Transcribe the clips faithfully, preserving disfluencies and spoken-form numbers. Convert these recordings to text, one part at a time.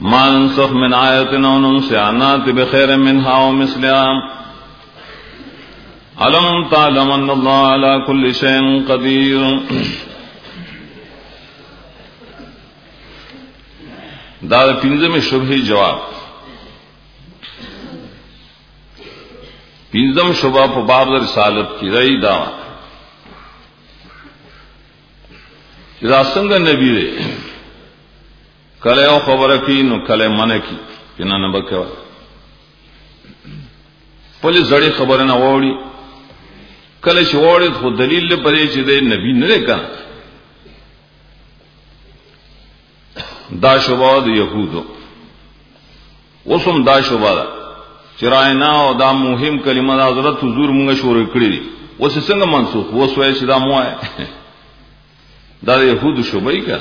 ما ننسخ من آیت او ننسها نأتی بخیر منها ومثلها علم تعلم ان اللہ علی کل شیء قدیر. دا پنځمه شبهه جواب. پنځم شبهه په باب د رسالت کې راځي دا چې دا څنګه نبی دی کله یو خبره کوي نو کله منه کوي کنه نه بکوا په لږه خبره نه ووري کله چې ووري خو دلیل لپاره چې دی نبی نه لکه دا شوبه د يهودو وسم دا شوبه ده چراینا او دا مهم کلمه د حضرت حضور مونږ شروع کړی دي اوس څنګه منسوخ وسوي چې دا موه دا د يهودو شوبه یې کا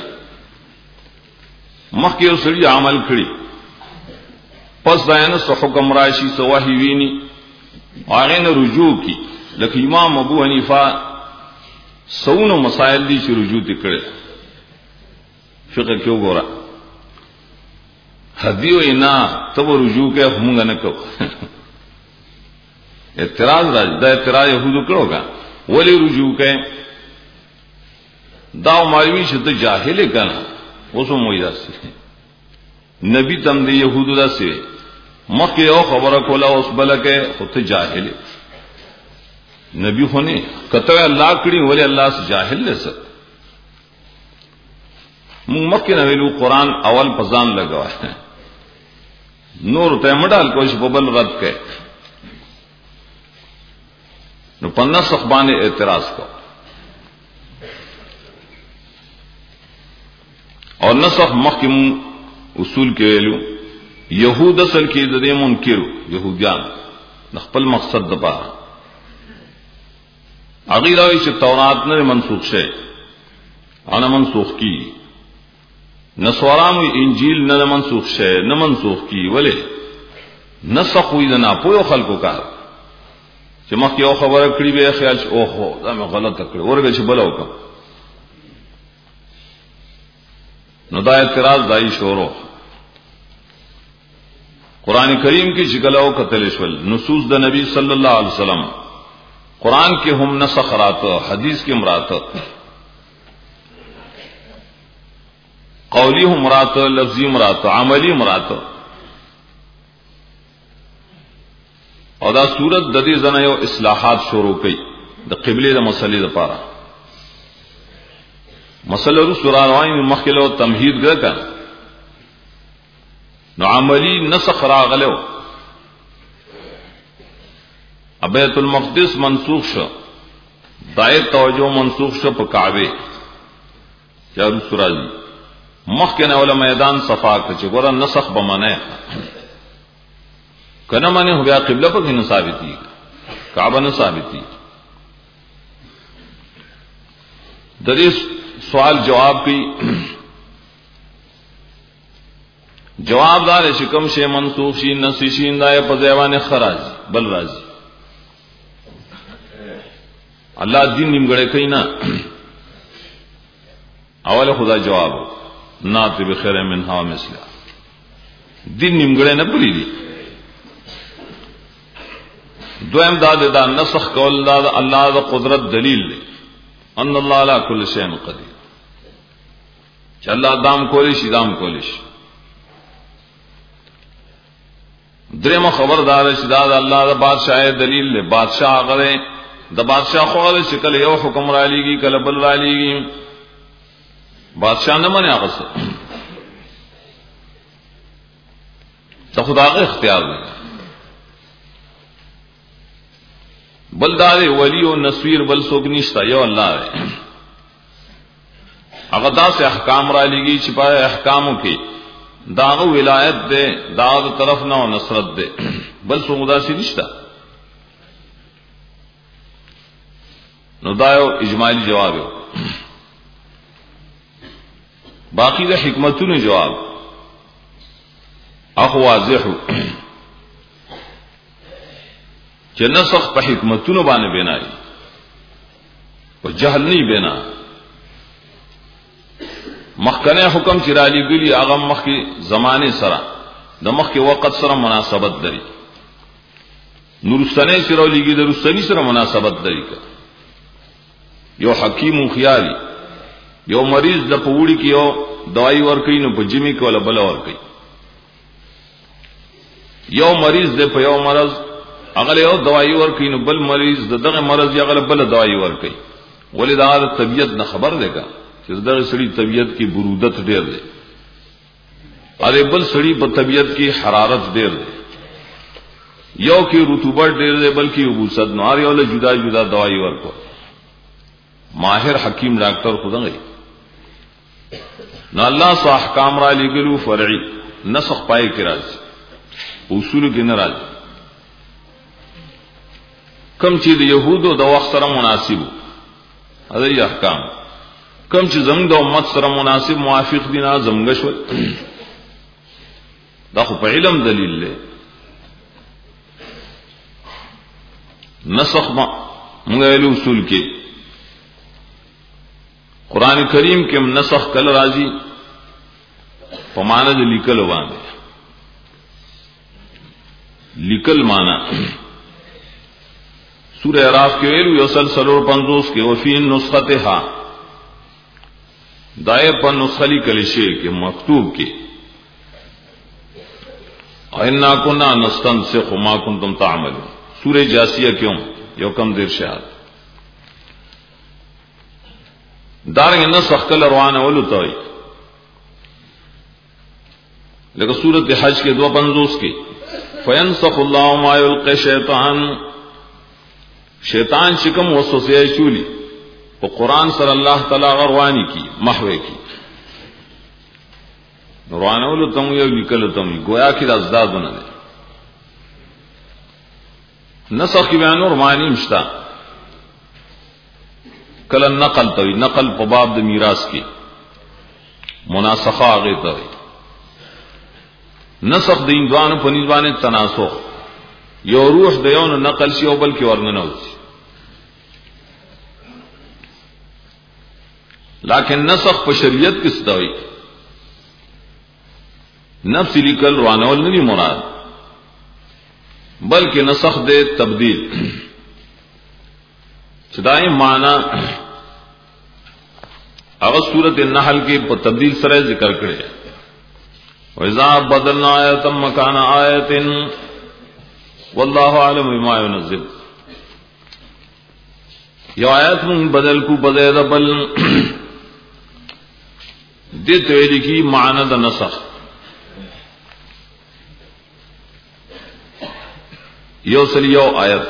مخکې یو سړي عمل کړی پس دا نه سو حکم راشي سو وحي ویني هغه نه رجوع کی لکه امام ابو حنیفه سونو مسائل دي چې رجوع کړي فقہ کیوں گورا حدیو اینا تب رجوع کے ہمونگا نکو اعتراض راج دا اعتراض یہودو کرو گا ولی رجوع کے داو مالوی شد جاہلے کنا وسو موئی دا سی نبی تم دی یہودو دا سی مخی او خبر کولا اس بلکے خود جاہلے نبی ہونے کتوے اللہ کری ولی اللہ سے جاہل لے سکتے مکه نه ویلو قران اول پزان لگا ہے نور ته مډال کوئی ببل رد کړي نو پنځه صحبانه اعتراض کو اور نسخ محکم اصول کې ویلو يهود اصل کې د دې منکرو يهوديان خپل مقصد د پاره هغه راوي چې تورات نه منسوخ شي انا منسوخ کی نصارام انجیل نہ منسوخ شے نہ منسوخ کی ولے نسخ وی دنا پویو خلقو کا چې مخکې او خبره کړی به خیال چې اوه هو دا مې غلطه کړې ورګه چې بلو کا نو دا اعتراض دای شورو قران کریم کې چې کلاو قتل شول نصوص د نبی صلی الله علیه وسلم قران کې هم نسخ راته حدیث کې مراته قولی ہم مرات لفظی مرات عملی مرات اور دا صورت ددی زنه یو اصلاحات شروع کړي د قبله د مسلې لپاره مسله رو سوران وای مخکلو تمهید ګرځا نو عملی نسخ راغلو بیت المقدس منسوخ شو دای توجه منسوخ شو په کعبه چارو سورای مخکنه ولا میدان صفا کړ چې ګور نسخ بمانه کنه معنی هو بیا قبله په کې نه ثابتي کعبه نه ثابتي د دې سوال جواب کی جواب دار چې کوم شی منسوخ شي نسخ شي دای په ځوانه خراج بل راځي الله دین نیمګړی کوي نه اول خدا جواب ناتی بخیر منها ومثلها دین نیمګړی نه پوری دي دویم دا دا نسخ کول دا الله د قدرت دلیل دی ان الله علی کل شیء قدیر چې الله دام کولی شي دام کولی شي دریم خبردار چې دا الله د بادشاہ دلیل دی بادشاہ هغه د بادشاہ خو له شکل یو حکم را لېږي کله بل را لېږي بادشاہ نه منع غسه ته خدای اختیار دی بلدار ولی او نصویر بل سوګ نشتا یو الله دی هغه داسې احکام را لېږي چې په احکامو کې داغه ولایت دی داغه طرف نه نصرت دی بل څه مداسي نشتا نو دا یو اجمالی جواب یو باقی دا حکمتونو جواب اخو واضح چې نسخ په حکمتونو باندې بنای او جهل نه بنا مخکنه حکم چې را لګلی هغه مخکې زمانه سره د مخکې وخت سره مناسبت لري، نورستانه سره لګي د رستنی سره مناسبت لري. یو حکیم خیالي یو مریض د پوړی کې یو دوايي ورکړي نو په جمی کې ولا بل ورکړي، یو مریض د په یو مرض هغه یو دوايي ورکړي نو بل مریض دغه مرض یې هغه بل دوايي ورکړي. ولې دا د طبيعت نه خبر دی کا چې دغه سړي طبيعت کې برودت ډېر دی، اره بل سړي په طبيعت کې حرارت ډېر دی، یو کې رطوبت ډېر دی بلکې یبوست نو اره ول جدا جدا دوايي ورکو. ماهر حکیم ډاکټر خدای نو الله سو احکام را لګلو فرعي نسخ پای کې راځي، اصول کې نه راځي. کم چې د يهودو د وخت سره مناسب هغه احکام، کم چې زموږ د امت سره مناسب موافق دي نه زموږ شو، دا خو په علم دلیل دی. نسخ ما موږ له اصول کې قران کریم کې نسخ کله راځي په معنا د لیکل باندې. لیکل معنا سورہ اعراف کې ویلو یو سل سلور پنځوس کې وفي نسختها دای په نسخلی کلی شی کې مکتوب کې اینا کنا نستنسخ ما کنتم تعملون. سورہ جاسیہ کیوں یو کم دیر شهادت دارنګ نسخ کله روانه ولوتای لکه سورۃ حج کې دو پنځوس کې فینسخ الله ما یلقی شیطان، شیطان چې کوم وسوسه شولي په قران سره الله تعالی غروانی کی محوه کی روانه ولوتم یو لیکل تم گویا کې د ازدادونه نه نسخ کې بیان نور معنی مشتا. کله نقل توي نقل په باب د میراث کې مناسخه هغه ته نسخ د اندوانو په نسبانه تناسخ، یو روح د یو نقل شي او بل کې ورننه وځي. لیکن نسخ په شریعت کې ستوي نفس لیکل روانول نه دی مراد، بلکې نسخ د تبديل چدای معنا هغه سورۃ النحل کې په تبديل سره ذکر کړی. وَإِذَا بَدَلْنَا آيَةً مَكَانَ آيَةٍ وَاللَّهُ أَعْلَمُ بِمَا يُنَزِّلُ. یو آیت من بدل کو بدل بل دته ویل کی معنی د نسخ. یو سلی یو آیت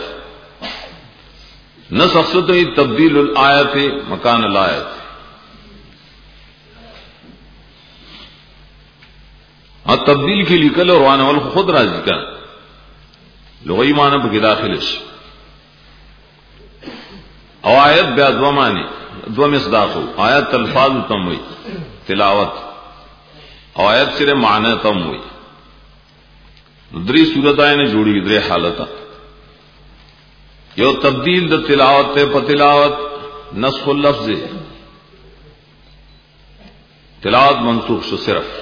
نسخ ستوی تبدیل الآیت مکان الآیت. ا تبدیل کی لیکل اور روانه ول خود راځي کا لغوی معنی په داخل شي او آیت بیا دو معنی دو مصداقو، آیت الفاظ تم وی تلاوت او آیت سره معنی تم وی. درې صورتای نه جوړي درې حالت، یو تبدیل د تلاوت ته په تلاوت نسخ اللفظ تلاوت منسوخ شو، صرف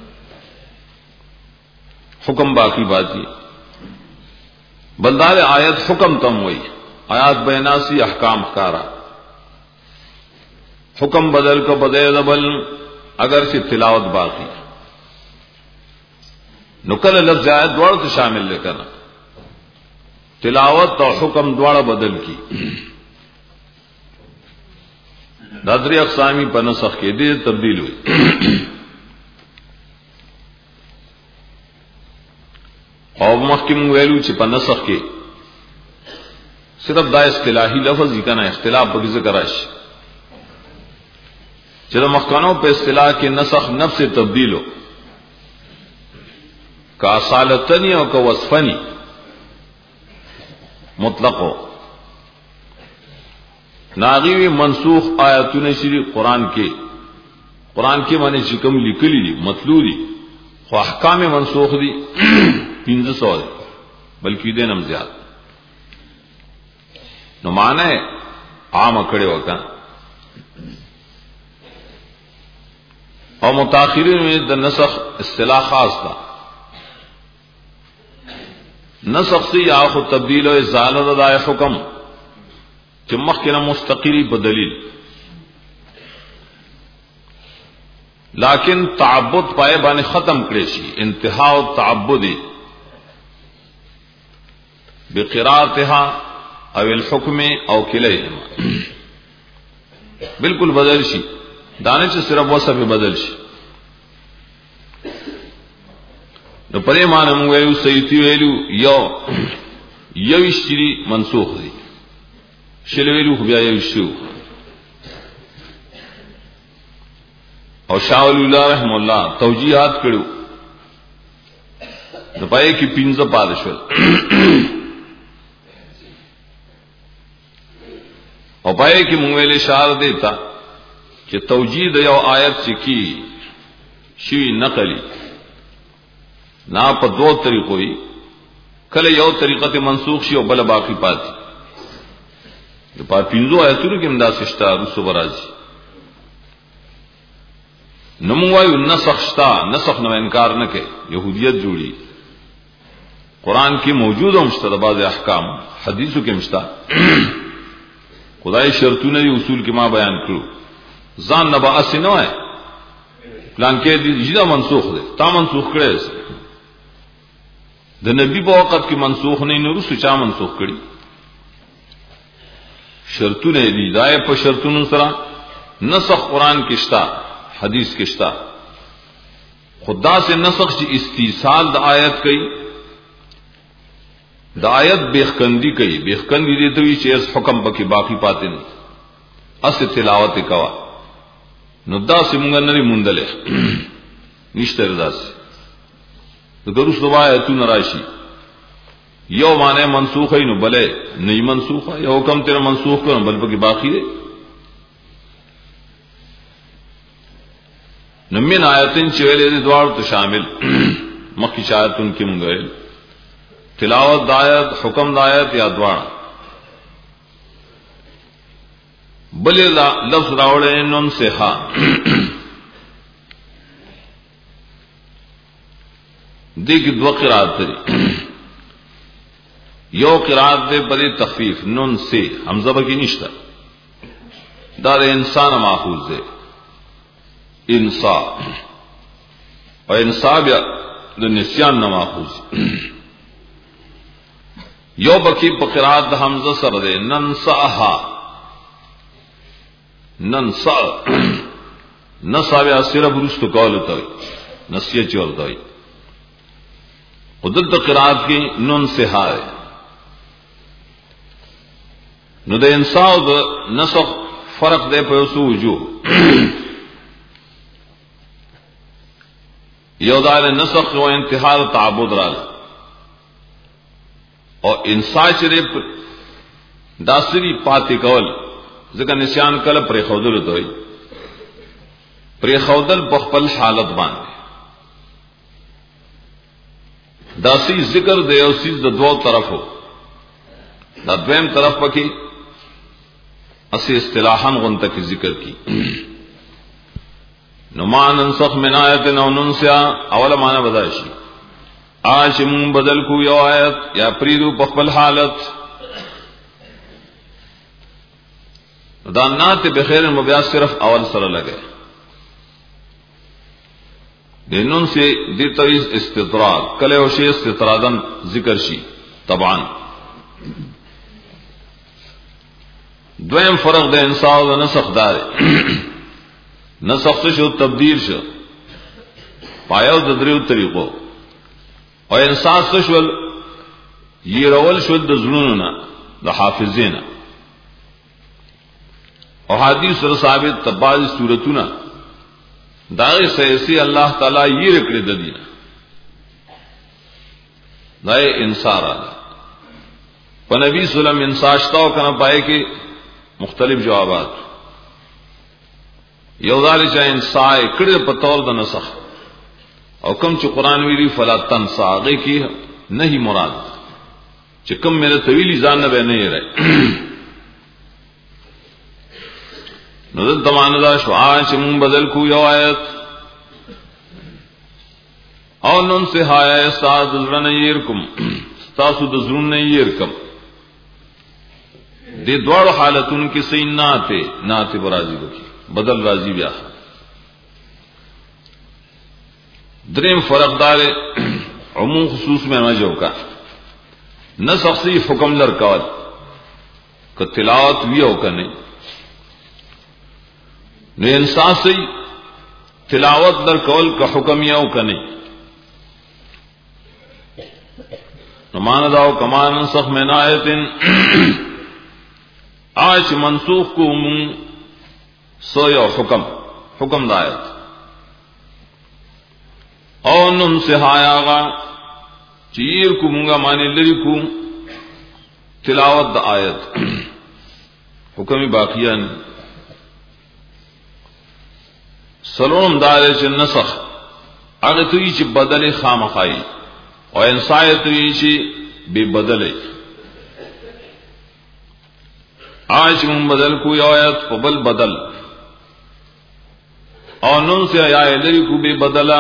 حکم باقی باقی. بلدار آیت حکم تم ہوئی، آیات بیناسی احکام کارا، حکم بدل کو بدل دبل اگر سے تلاوت باقی نقل لفظ آیت دوڑ تو شامل لے کر تلاوت اور حکم دوڑا بدل کی دادری اقسامی پر نسخ کے دے تبدیل ہوئی. اور محکم ویلو چې په نسخ کې صرف دا اصطلاحي لفظ یې کنه اختلاف په ذکر راشي چې د مخکانو په اصطلاح کې نسخ نفس تبدیل ہو کا اصالتنی او کا وصفنی مطلق ہو ناغیوی منسوخ آیاتونه شری قرآن کې قرآن کې باندې چې کوم لیکلي دي مطلوب دي خو احکام منسوخ دي پینځه سو دي بلکې دې نم زیات نو معنی عام کړي وکا اور متاخرین میں د نسخ اصطلاح خاص تھا. نسخ سے یا خود تبدیل و ازالہ رضائے حکم چمخ کے نہ مستقری بدلیل، لیکن تعبد پائے بانے ختم کرے شی انتہا و تعبد بقراءتها او الحکم او کلیہما بالکل بدل شی دانے سے صرف وصف بدل شي. نو پرې معنی موږ ویلو سیتی ویلو یو یو شری منسوخ دی، شل ویلو خو بیا یو شو. او شاہ ولی اللہ رحم اللہ توجیحات کړو نو پای کې پنځه پاد شول او پای کې موږ ویلې اشاره دیتا کہ توجید یو آیت چکی شوی نقلی نا په دو طریقو وی، کله یو طریقه ته منسوخ شي او بل باقی پاتې. د په پینځو آیتونو کې امدا سشتا رسو برازي نو موږ وایو نسخ شتا، نسخ نو انکار نه کوي، يهوديت جوړي قران کې موجود هم شته، د بعض احکام حدیثو کې مشتا خدای شرطونه دی اصول کې ما بیان کړو. ځان نه باس نه وای پلان کې دي جدا منسوخ دي، تا منسوخ کړي د نبی په وخت کې منسوخ نه نو رسو چا منسوخ کړي. شرطونه دي دای په شرطونو سره نسخ قران کې شتا، حدیث کې شتا. خدا سے نسخ چې استیصال د آیت کوي، د آیت بیخکندی کوي. بیخکندی دي ته وی چې اس حکم پکې باقی پاتې نه، اس تلاوت کوا. نو دا سیمونګ نه مونډلې نشته رضاس د دروس روایتونه راشي یو معنی منسوخ ہے نو بلے نہیں منسوخ ہے، یو حکم تیرا منسوخ کرو بل پکې باقی ہے. نمین آیتن چویلے دے دوار تو شامل مخی شایتن کی منگویل تلاوت دایت حکم دایت یا دوار بلی لفظ راوڑے نن سے ہا دیکھ دو قرآت تری یو قرآت دے بلی تخفیف نن سے حمزہ بکی نشتا دار انسان ماخوذ دے انسا اور انصاب یا نسیان نہ ماخوذ. یو بکی بقرات حمزہ سر دے ننساہا ننسا نصاب یا صرف رست قول ہوتا ہے نسیہ چورتا ہے. قدرت قرات کی نن سے ہائے نو دے انسا و نسخ فرق دے پیسو وجوہ. یو دار نسخ و انتحال تعبد رال اور انسا چرے داسری پاتی کول ذکر نشان کل پری خودل دوئی پری خودل بخپل حالت باندے داسی ذکر دے اسی دو طرف ہو دا دویم طرف پکی اسی اصطلاحاً غنتا کی ذکر کی. نما ننسخ من آیت نو ننسیا اولا معنی بدایشی آج من بدل کو یو آیت یا پریدو پخبل حالت دانات بخیر مبیاس صرف اول سر لگے دینن سے دی تویز استطراد کلے وشی استطرادن ذکر شی طبعا. دویم فرق دے انسان و نسخ دارے نسخ شو تبدیل شو پایو د دریو طریقو او انسان شول یہ رول شو د زلوننا د حافظینا او حدیث سره ثابت تباز صورتنا داغه سیسی اللہ تعالی یہ رکړه د دینه دای انصار په نبی صلی الله علیه وسلم انصاشتاو کنه پای کې مختلف جوابات یو دار چا انسا کړه په تور د نسخ او کم چې قران ویلی فلا تنسا هغه کی نہیں مراد چې کم میرے طویلی ځان نه نه یې راي نو د تمانه دا شو چې مون بدل کو یو آیت او نن سے ہایا استاد زرن يرکم تاسو د زرن يرکم دې دوړ حالتون کې سیناته ناته برازي وکي بدل راضي بیا دریم فرق دار عموم خصوص میں مجو کا نہ شخصی حکم لر کول کہ تلاوت وی او کنے نو انسان سے تلاوت در کول کا حکم یو کنے نمان داو کمان سخ من آیتن آج منسوخ کو من سویا حکم حکم دایت او نم سے ہایا گا چیر کو منگا مانے لری کو تلاوت دا آیت حکمی باقیان سلام دارے چ نسخ اگر تو یہ بدل خام خائی اور انسایت تو یہ بے بدلے آج من بدل کوئی آیت قبل بدل اور نن سے آیا لری کو بے بدلا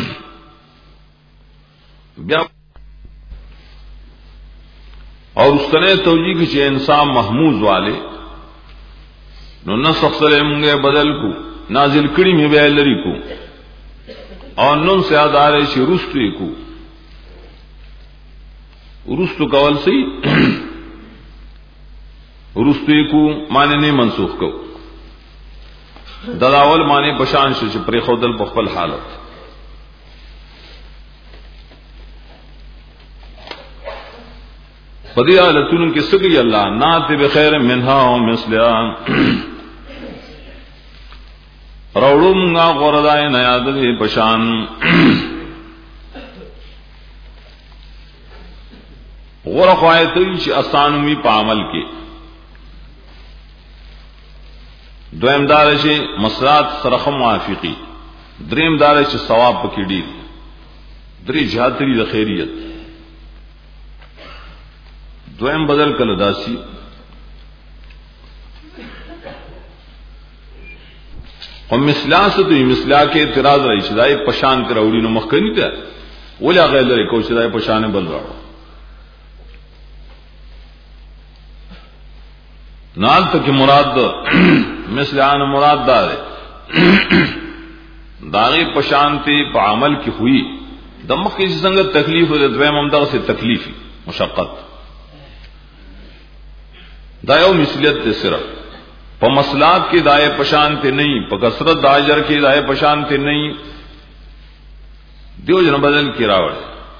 اور اس طرح توجیہ کی انسان محمود والے نو نسخ سلے منگے بدل کو نازل کڑی میں بے لری کو اور نن سے آدارے چھ رستوی کو رستو کول سی رستوی کو معنی نہیں منسوخ کو دلاول معنی بشان شو چھ پری خودل بخبل حالت بدی حالتون کی سگی اللہ نات بخیر منہا و مثلها روڑو منگا غردائے نیاد دے پشان غرق آیتوی چی اسانوی پا عمل کے دویم دارشی مسرات سرخم وافقی دریم دارشی ثواب پکی دیر دری جہاتری دا خیریت دویم بدل کل داسی اور مثلا سے تو یہ مثلا کے اعتراض رہی شدائے پشان کر اوڑی نو مخکنی تا ولا غیر لري کو شدائے پشان بل راو نال تک مراد مثلان مراد دار داغی پشانتی پا عمل کی ہوئی دمخ کی سنگت تکلیف ہو دویم امدغ سے تکلیفی مشقت دایو مثلیت تے صرف پا مسلات کی دائے پشانتے نہیں پا کسرت داجر کی دائے پشانتے نہیں دیو جن بدل کی راوڑ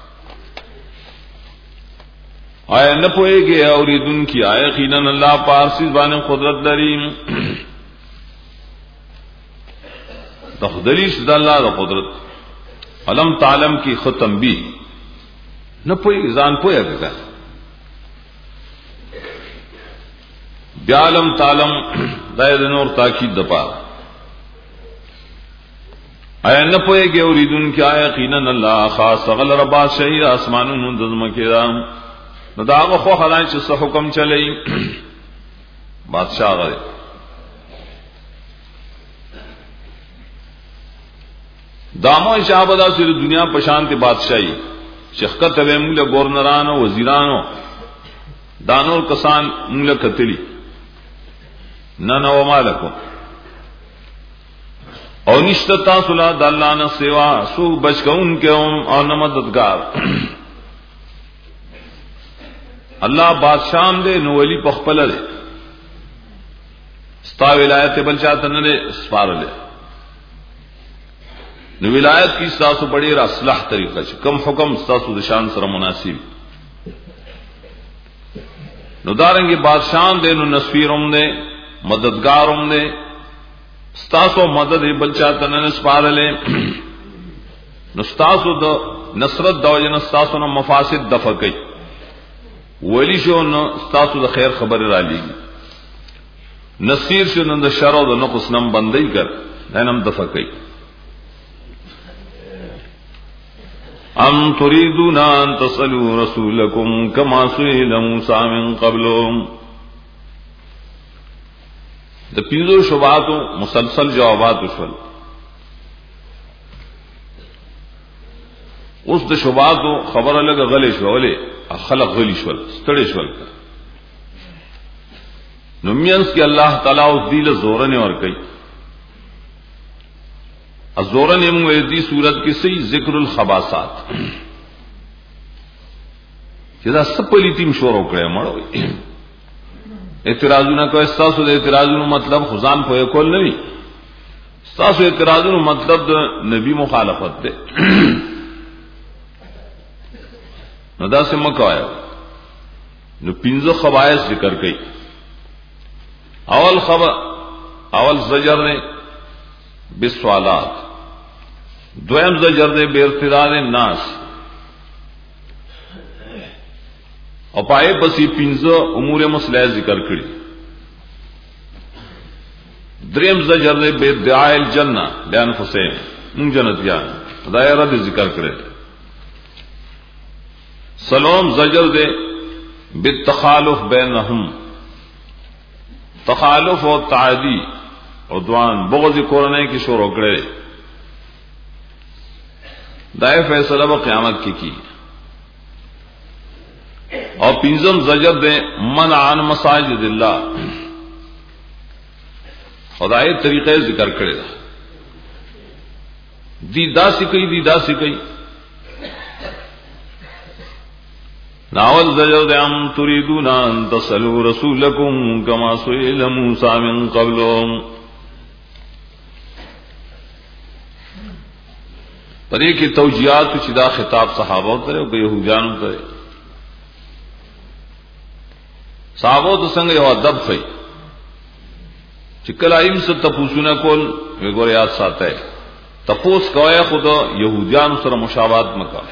آئے نہ پوئے گے اور دن کی آئے یقیناً اللہ پارسی زبان قدرت دریم تخدلی شد اللہ دا قدرت علم تعلم کی ختم بھی نہ پوئے زان پوئے گا بیالم تعلم دائد نور تاکید دپا آئے نہ پوئے گے اور دن کی آئے یقیناً اللہ خاص غل ربا شہیر آسمانوں منتظم کے رام نو داغه خو خدای چې څه حکم چلی بادشاہ غره دامو شابدا سر دنیا پشانت بادشاہی شخکت وے مولا گورنرانو وزیرانو دانور کسان مولا کتلی نہ نو مالکو او نشتا صلا د الله نه سوا سو بچ کون کے او نہ مددگار اللہ بادشاہ دے نو ولی پخپل دے ستا ولایت بل چاہتا نہ دے سپار لے نو ولایت کی ساسو بڑی اصلاح طریقہ چھ کم حکم ساسو دشان سر مناسب نو دارنگی بادشاہ دے نو نسفیرم دے مددگارم دے ستاسو مدد بل چاہتا نہ سپار لے نو ستاسو دو نصرت دو جن ستاسو نو مفاسد دفع کئی ولی شو نو ستاسو د خیر خبر را لیږي نصیر شو نو د شر او د نقص نم بندي کر دنم دفع کوي ام تريدون ان تصلوا رسولكم كما سئل موسى من قبل د پینځو شوباتو مسلسل جوابات وشول اوس د شوباتو خبره لګه غلې شو ولې خلق غلی شول ستړي شول نو مینس کې الله تعالی او دیل زورنه ور کوي ازورنه موږ دې صورت کې صحیح ذکر الخباثات چې دا سپلیتیم شروع کړي مړوي اعتراضونه کوي تاسو د اعتراضونو مطلب خزان په کول نه وي تاسو اعتراضونو مطلب د نبی مخالفت ده نو دا سم کوي نو پنځه خبائث ذکر کړي اول خبر اول زجر نے بالسوالات دویم زجر نے بارتداد الناس او پائے بسی پنځه امور مسلح ذکر کړي دریم زجر نے بادعاء الجنہ بیان حسین من جنتیان دایره ذکر کړي سلام زجر دے بالتخالف بینہم تخالف و تعدی عدوان بغض قرآن کی شروع کرے دائے فیصلہ و قیامت کی کی اور پنجم زجر دے منع عن مساجد اللہ خدای طریقے ذکر کرے دی دا سکی دی دا سکی ناول زجر دے ام تريدون ان تصلوا رسولكم كما سئل موسى من قبل پدې کې توجیهات چې دا خطاب صحابه ته او يهودانو ته صحابه ته څنګه یو ادب وي چې کله ایم څه تاسو کول وګور یاد ساتي تپوس کوي خود يهودانو سره مشابهت مکه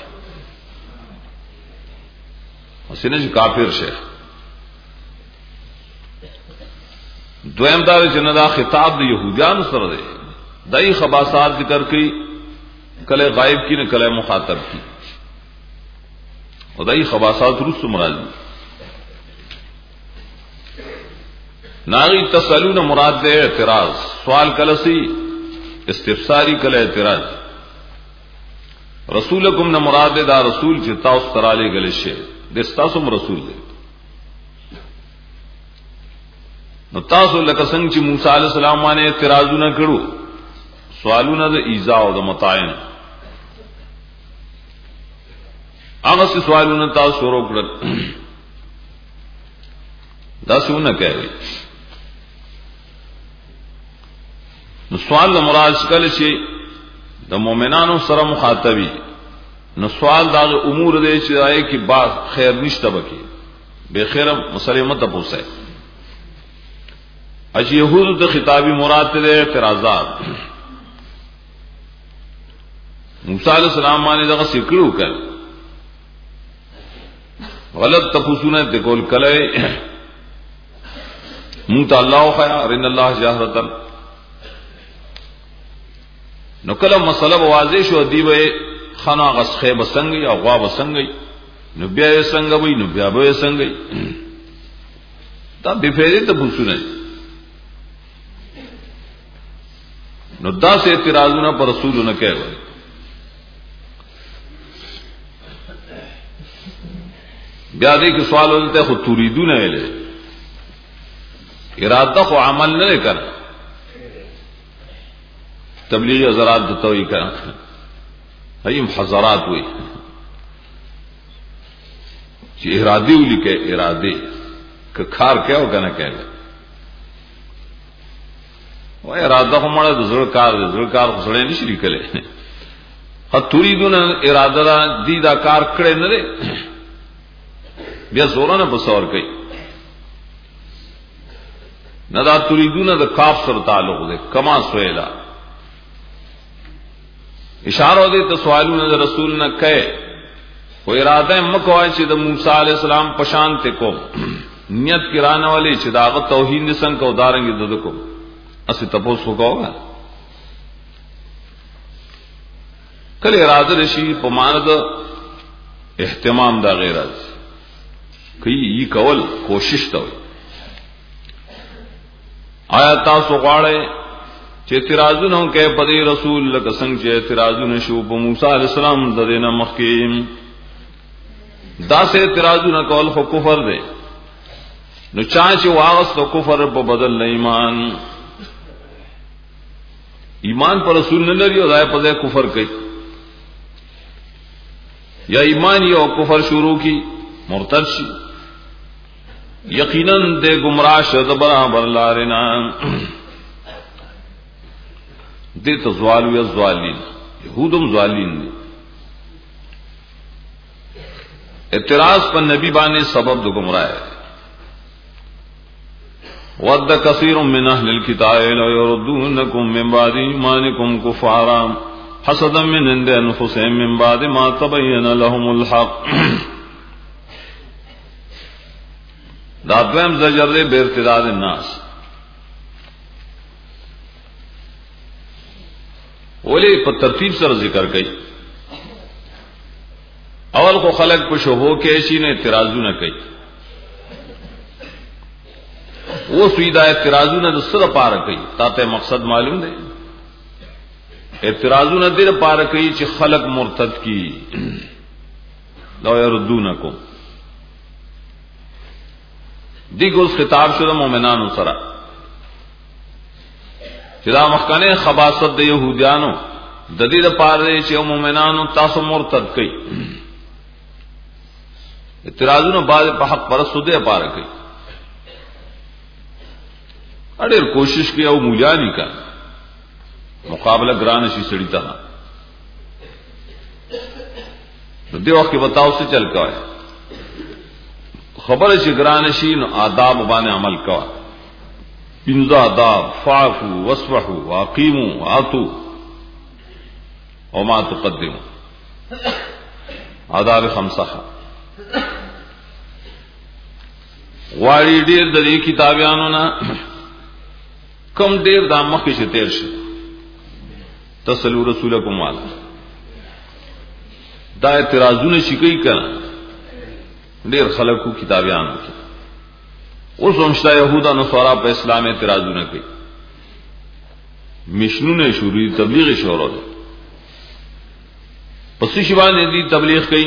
اسنه چې کافر شه دویم دا چې نه دا خطاب د يهودانو سره دی دای خباثات ذکر کړي کله غائب کی نه کله مخاطب کی او دای خباثات رسو مراد ناغي تسالون مراد دے اعتراض سوال کله سی استفساری کله اعتراض رسولکم نه مراد دا رسول چې تاسو تراله غل شي دستاسم رسول دی نو تاسو لکه څنګه چې موسی علی السلام باندې اعتراضونه کړو سوالونه د ایذا او د متاعن هغه سوالونه تاسو شروع کړل دا څونه کوي نو سوال د مراد کله شي د مؤمنانو سره مخاطبي نو سوال دا امور دې چې آئے کی بات خیر نشته بکی بے خیر مسلمت پوسه اج یہود د خطابی مراد ته اعتراضات موسی علیہ السلام باندې دا سکړو کړ غلط تفسونه د کول کله مون ته الله خیا ان الله جاهرتن نو کله مسله واضح شو دی به خنا غسخه بسنګي او غوا بسنګي نو بیا یې څنګه وای نو بیا به څنګه دا به فائدې ته پوښتنه نو دا سه اعتراضونه پر رسولونه کوي بیا دې کې سوال ولته خو تريدونه ویلې اراده خو عمل نه کړ تبلیغ حضرات دته وی کړه ایم حضرات وی چې ارادي ولیکه ارادي که کار کېو کنه کېو وای اراده هم مړه د زړه کار د زړه کار خسړې نشي لیکلې ها تريدون اراده دا دي دا کار کړي نه لري بیا زورانه بسور کوي نه دا تريدون د کاف سره تعلق ده کما سویلا اشاره دې ته سوالونه د رسول نه کوي و اراده مکوای چې د موسی علی السلام پشان ته کو نیت کرانه والی چې دا توحید نسنګ کو دارنګ دد کو اسی تپوس وکاوه کله اراده رشي په معنی د اهتمام دا غیرت کوي ای کول کوشش ته آیا تاسو غواړئ چې اعتراضونه کوي په رسول لکه څنګه چې اعتراضونه شو په موسی علی السلام د دینه مخکې دا سه اعتراضونه کول خو کفر دی نو چا چې واغس تو کفر په بدل ایمان ایمان پر رسول نه لري او دای په ځای کفر کوي یا ایمان یو کفر شروع کی مرتد شي یقینا دې گمراه شد برابر لارنا دې تو زوال وی زوالین يهودم زوالین دي اعتراض پر نبی باندې سبب د گمراہ ہے ود کثیر من اهل الكتاب لو يردونكم من بعد ایمانکم کفارا حسدا من عند انفسهم من بعد ما تبين لهم الحق دا دویم زجر دے بے ارتداد الناس ولی پر ترتیب سر ذکر گئی اول کو خلق کو شبہو کے ایسی نے اعتراضو نہ کئی وہ سویدہ اعتراضو نہ سر پار کئی تاتے مقصد معلوم دے اعتراضو نہ دیر پار کئی چی خلق مرتد کی لو یردونکم دیگو خطاب شدہ مومنانو سرا چدا مخکنے خباست دے یہودیانو ددید پارے چے مومنانو تاسو مرتد کئی اعتراضونو بعد پا حق پرستو دے پارا کئی اڑیر کوشش کیا او مولیانی کا مقابلہ گرانشی سڑی تا دے وقت کی بتاؤ سے چل کا ہے خبر چ گرانشی نو آداب باندې عمل کوا پنځه آداب فاعفو واصفحوا واقیموا واتوا وما تقدموا آداب خمسه واړی ډیر د دې کتابانو نه کم ډیر د مخکې چې تیر شي تسلو رسولکم والا دا اعتراضونه شي کوي کنه ډیر خلکو کتابیانو کې اوس همشته يهودا نصارا په اسلام اعتراضونه کوي مشنونه شروع تبلیغ شروع ده پس شي باندې دي تبلیغ کوي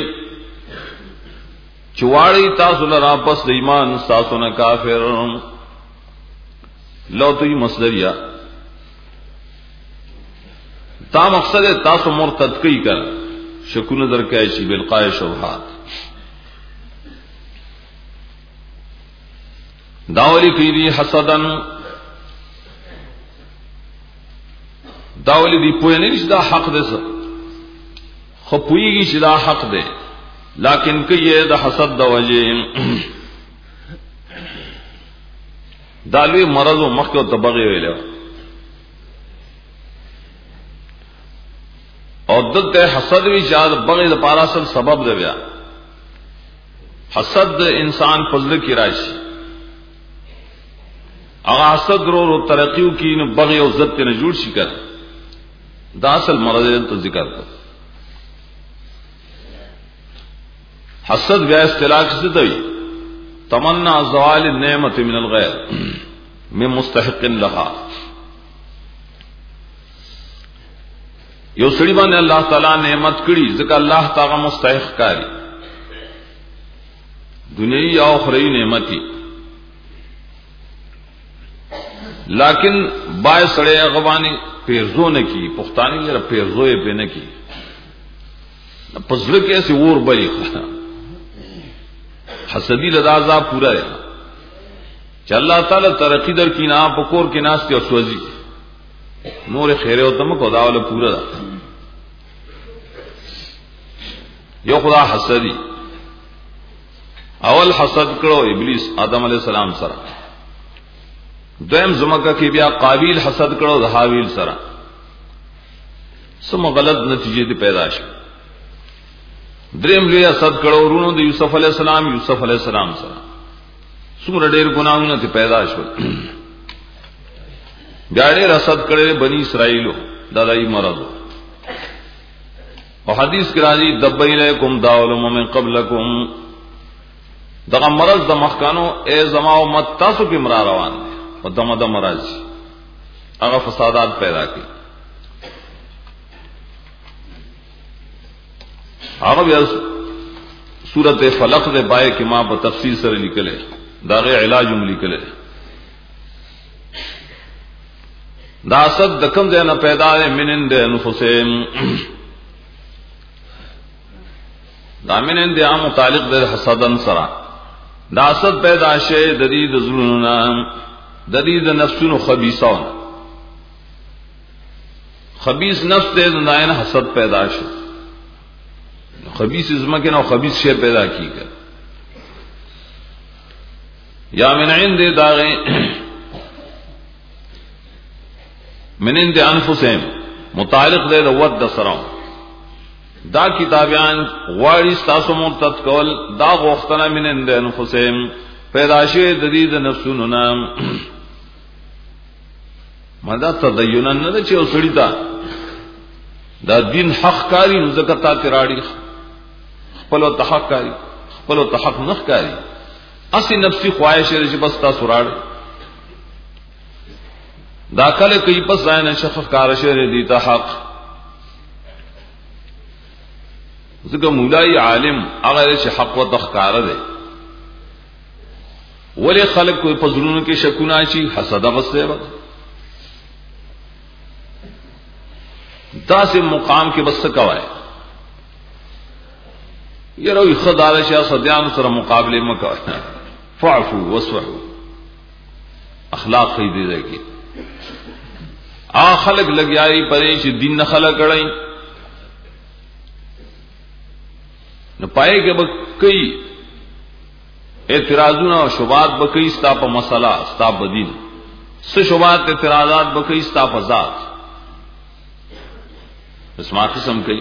چواړی تاسو لرا پس د ایمان تاسو نه کافر لو تو مصدریا تا مقصد تاسو مرتد کوي کړه شکونه درکای شي بالقای شبهات داولی کیدی حسدن داولی دی پوی نه چې دا حق ده خو پویږي چې دا حق ده لیکن کایه د حسد د وجه دالوی مرض او مخ کو تبغي ویل او دته حسد وی شاد بغي د پاراسل سبب ده بیا حسد انسان فضل کی راشي اغا حسد رو رو ترقیو کی نو بغی او ضد نے جوڑ شي کر دا اصل مرض تو ذکر کر حسد بیا اصطلاح سے دی تمنا زوال النعمت من الغیر من مستحق لها یو سړي باندې الله تعالی نعمت کړي ځکه الله تعالی مستحق کاری دنیوي او اخروی نعمتي لیکن بای سڑے اغوانی پیرزو نہ کی پختانی جرا پیرزو پہ نہ کی پزل کیسے اور بری حسدی لدازا پورا ہے کہ اللہ تعالی ترقی در کی نا پکور کے ناس کے سوزی نور خیر و تم کو داول پورا دا یو خدا حسدی اول حسد کرو ابلیس آدم علیہ السلام سره دویم زمکہ کی بیا قابیل حسد کرو د حابیل سره سم غلط نتیجے دی پیدا شي دریم لوی حسد کرو ورونو د یوسف علیہ السلام یوسف علیہ السلام سره څومره ډېر ګناہونه ته پیدا شول بیا ډېر حسد کړي بنی اسرائیلو دادای مرض او حدیث کې راځي دبیلیکم داولم من قبلکم دغه مرض د مخکانو ای زما امت تاسو کې مرا روان دي او دمه د مرض هغه فسادات پیدا کړي. هغه بیا سورته فلق دے بای کې ما په تفصیل سره لیکلې دا غي علاج هم لیکلې. دا حسد د کوم ځای نه پیدا ہے؟ منن د انفسهم، دا منن د عام متعلق د حسدن سره. دا حسد پیدا شي د دې د زړونو د دې د نفسونو خبيثون، خبيث نفس دې نه نه حسد پیدا شي. خبيث زمکه نو خبيث شی پیدا کیږي. یا من عند داغه من عند انفسهم متعلق دې د ود سره. دا کتابیان غواړي تاسو مرتد کول، دا غوښتنه من عند انفسهم پیدا شي د دې د نفسونو نام. مدا تدین نه چې وسړی دا دا دین حق کاری نو زکات تراړي خپل تحق کاری خپل تحق نه کاری اسی نفسی خواہش چې بس تاسو راړي دا کله کوي پس ځای نه شخص کار شری دي ته حق. ځکه مولای عالم هغه چې حق و تخکار ده. ولی خلق کوئی پزړونو کې شکونه شي حسد غصه و داسې مقام کې بس کوي. یره خدای شه صدیان سره مقابله مکوي. فعفو وصفحوا اخلاق خې دې ده. آ خلق لګیاري پرې چې دین نه خلق کړي نو پای کې به کوي اعتراضونه او شبهات به کوي ستا په مسله ستا په دین څه شبهات اعتراضات به کوي ستا په ذات اسما قسم کوي.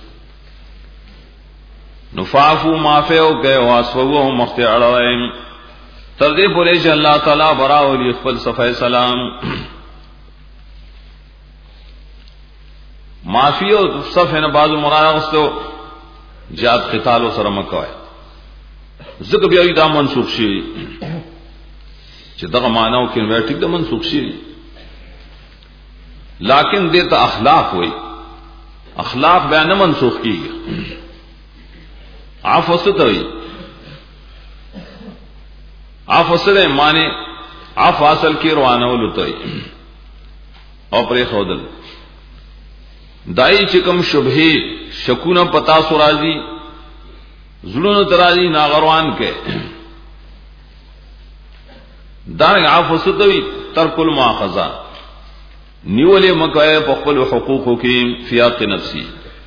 نفافو مافو کې واسفو مختعلهم تر دې پورې چې الله تعالی برا ولي خپل صفای سلام معافی او صفه نه بعض مراد غستو جهاد قتال سره مکوای. زکه بیا دا منسوخ شي چې دغه معناو کې نو ټیک د منسوخ شي، لیکن دې ته اخلاق وای. اخلاق بیا نه منسوخ کیږي. عفو ستوي عفو سره معنی عفو اصل کې روانه ولته او پرې خودل دای چې کوم شبهه شکونه پتا سو راځي زړونو ترازی ناغروان کې دا عفو ستوي ترک المؤاخذه نیولې مکه په خپل حقوقو کې فیاق نفسي.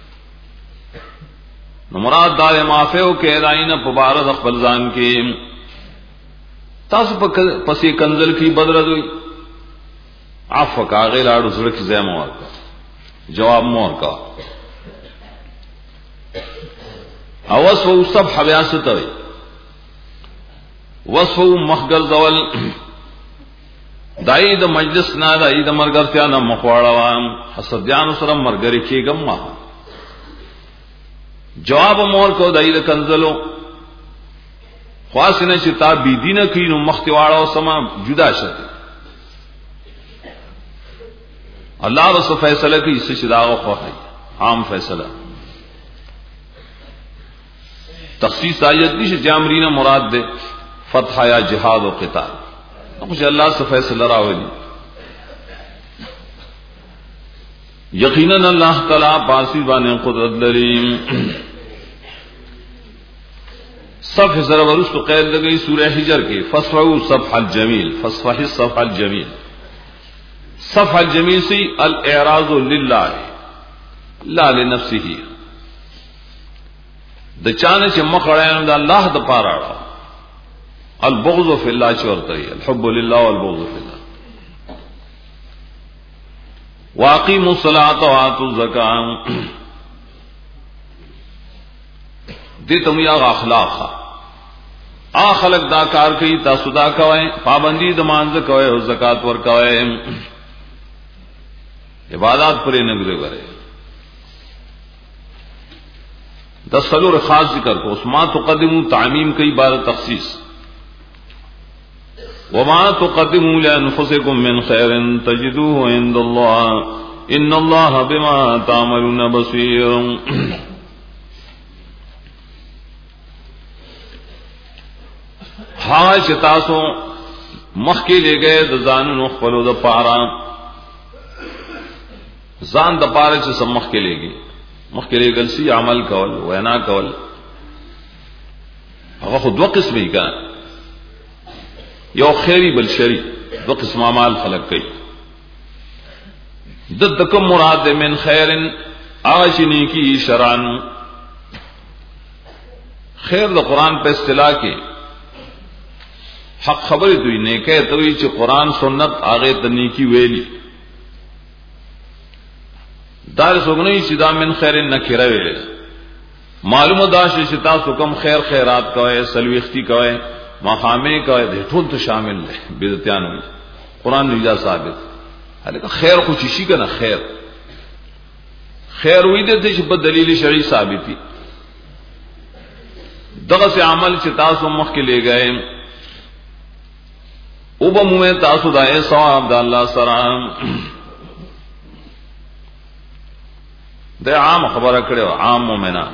نو مراد دا معافیو کې داینه په بار د خپل ځان کې تاسو په پسې کنزل کې بدل دوی عفو کاغه لاړو زړه کې زمو ورکا جواب مور کا اوس وو سب حواسته وي وصفو مخګل ذول دای د مجلس نه دای د مرګرتیا نه مخواړه حسدیان سره مرګري کېګم ما جواب مور کو دای د کنزلو خاصنه چې تا بی دینه کینو مختواړه سما جدا شته الله رسول فیصله کوي چې داغه خوخه عام فیصله تخصیص آیت دي چې جامرینه مراد ده فتح یا جهاد او قتال او چې الله سے فیصله راوړي. یقینا الله تعالی باسی باندې قدرت لري. صف زره ورستو قید لګي سوره حجر کې فصفحوا صفح الجمیل فصفح الصفح الجمیل. صفح الجمیل سی الاعراض لله لا لنفسه د چانه چې مخړایم د الله د پاره البغض فی الله چورته الحب لله والبغض فی الله. واقیموا الصلاة وآتوا الزکاة دې ته یا اخلاق ا خلق دا کار کوي تاسو دا کوئ پابندی د مانځ کوئ او زکات ور کوئ عبادت پرې نه غره د سلور خاص ذکر کو اسما تقدمو تعمیم کئی بار تخصیص वमा तुक़द्दिमू लिअन्फुसिकुम मिन खैरिन तजिदूहु इंदल्लाह इन्नल्लाह बिमा तामलून बसीर। हाँ चितासो मख के ले गए द जानू खपलो द पारा जान द पारे से सब मख के ले गई मख के ले गलसी अमल कवल वैना कवल अब खुद दो किस्म ही का यो खैरी बल शरी दो किस्म अमाल खलक गई ददकम मुराद मिन खैरिन आशिनी की शरान खैर द कुरान पे इस्तिलाह के हक खबर दुई ने कह तो च कुरान सुन्नत आगे तनी की वेली दार सुगनी सिदा मिन खैरिन न खिरवे मालूम दाश सिता सुकम खैर खैरात कहे सलविख्ती कहे मकामे कहे धेठुन तो शामिल है बिदत्यान हुई कुरान निजा साबित हालांकि खैर कुछ इसी का ना खैर खैर हुई देते शिब्बत दलील शरी साबिती दग से अमल चितासो मख के ले गए उब मुए तासुदाए सवाब दाल्ला सराम दे आम खबर करे आम मोमेना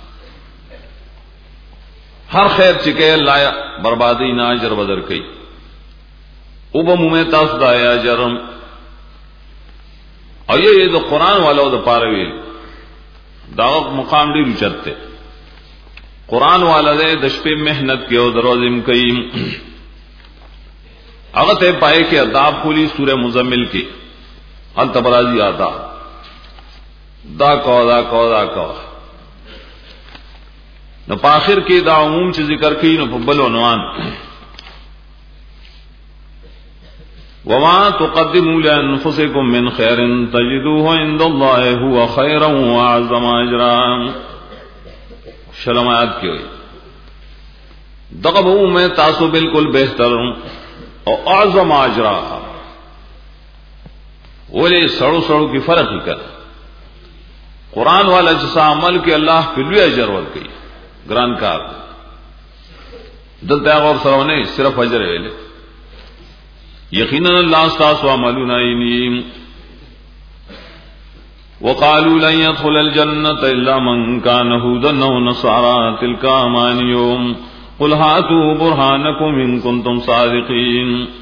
हर खैर चिके लाया बर्बादी ना जर बदर कई उब मुए तासुदाए अजरम और ये ये तो कुरान वाला तो पारवे दावक मुकाम डी रुचते कुरान वाला दे दशपे मेहनत के दरोजिम कई अगत पाए के अदाब खोली सूर्य मुजम्मिल की अल तबराजी आता दा कौ दा कौ दा कौ न पाखिर के दा उमूम से जिक्र की न बलो नवान वमा तुक़द्दिमू लिअन्फुसिकुम मिन खैरिन तजिदूहु इंदल्लाहि हुवा खैरन व अअज़्ज़म अजरा। शलमात की हुई दक़बू में तासु बिल्कुल बेहतर और आज़म आजरा बोले सड़ो सड़ो की फर्क ही कर कुरान वाला जैसा अमल के अल्लाह पिलुआ जरूर की ग्रानकार दलता और सरोने सिर्फ अजर वेले यकीनन अल्लाह सास अमलुना इनीम वक़ालू लन यदखुलल जन्नत इल्ला मन कान हुदन व नसारा तिल्का अमानियुहुम कुल हातू बुरहानकुम इन कुंतुम सादिकीन।